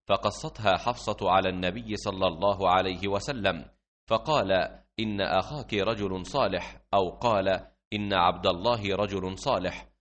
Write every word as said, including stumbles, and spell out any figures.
فقصتها حفصة على النبي صلى الله عليه وسلم، فقال: إن أخاك رجل صالح، أو قال: إن عبد الله رجل صالح.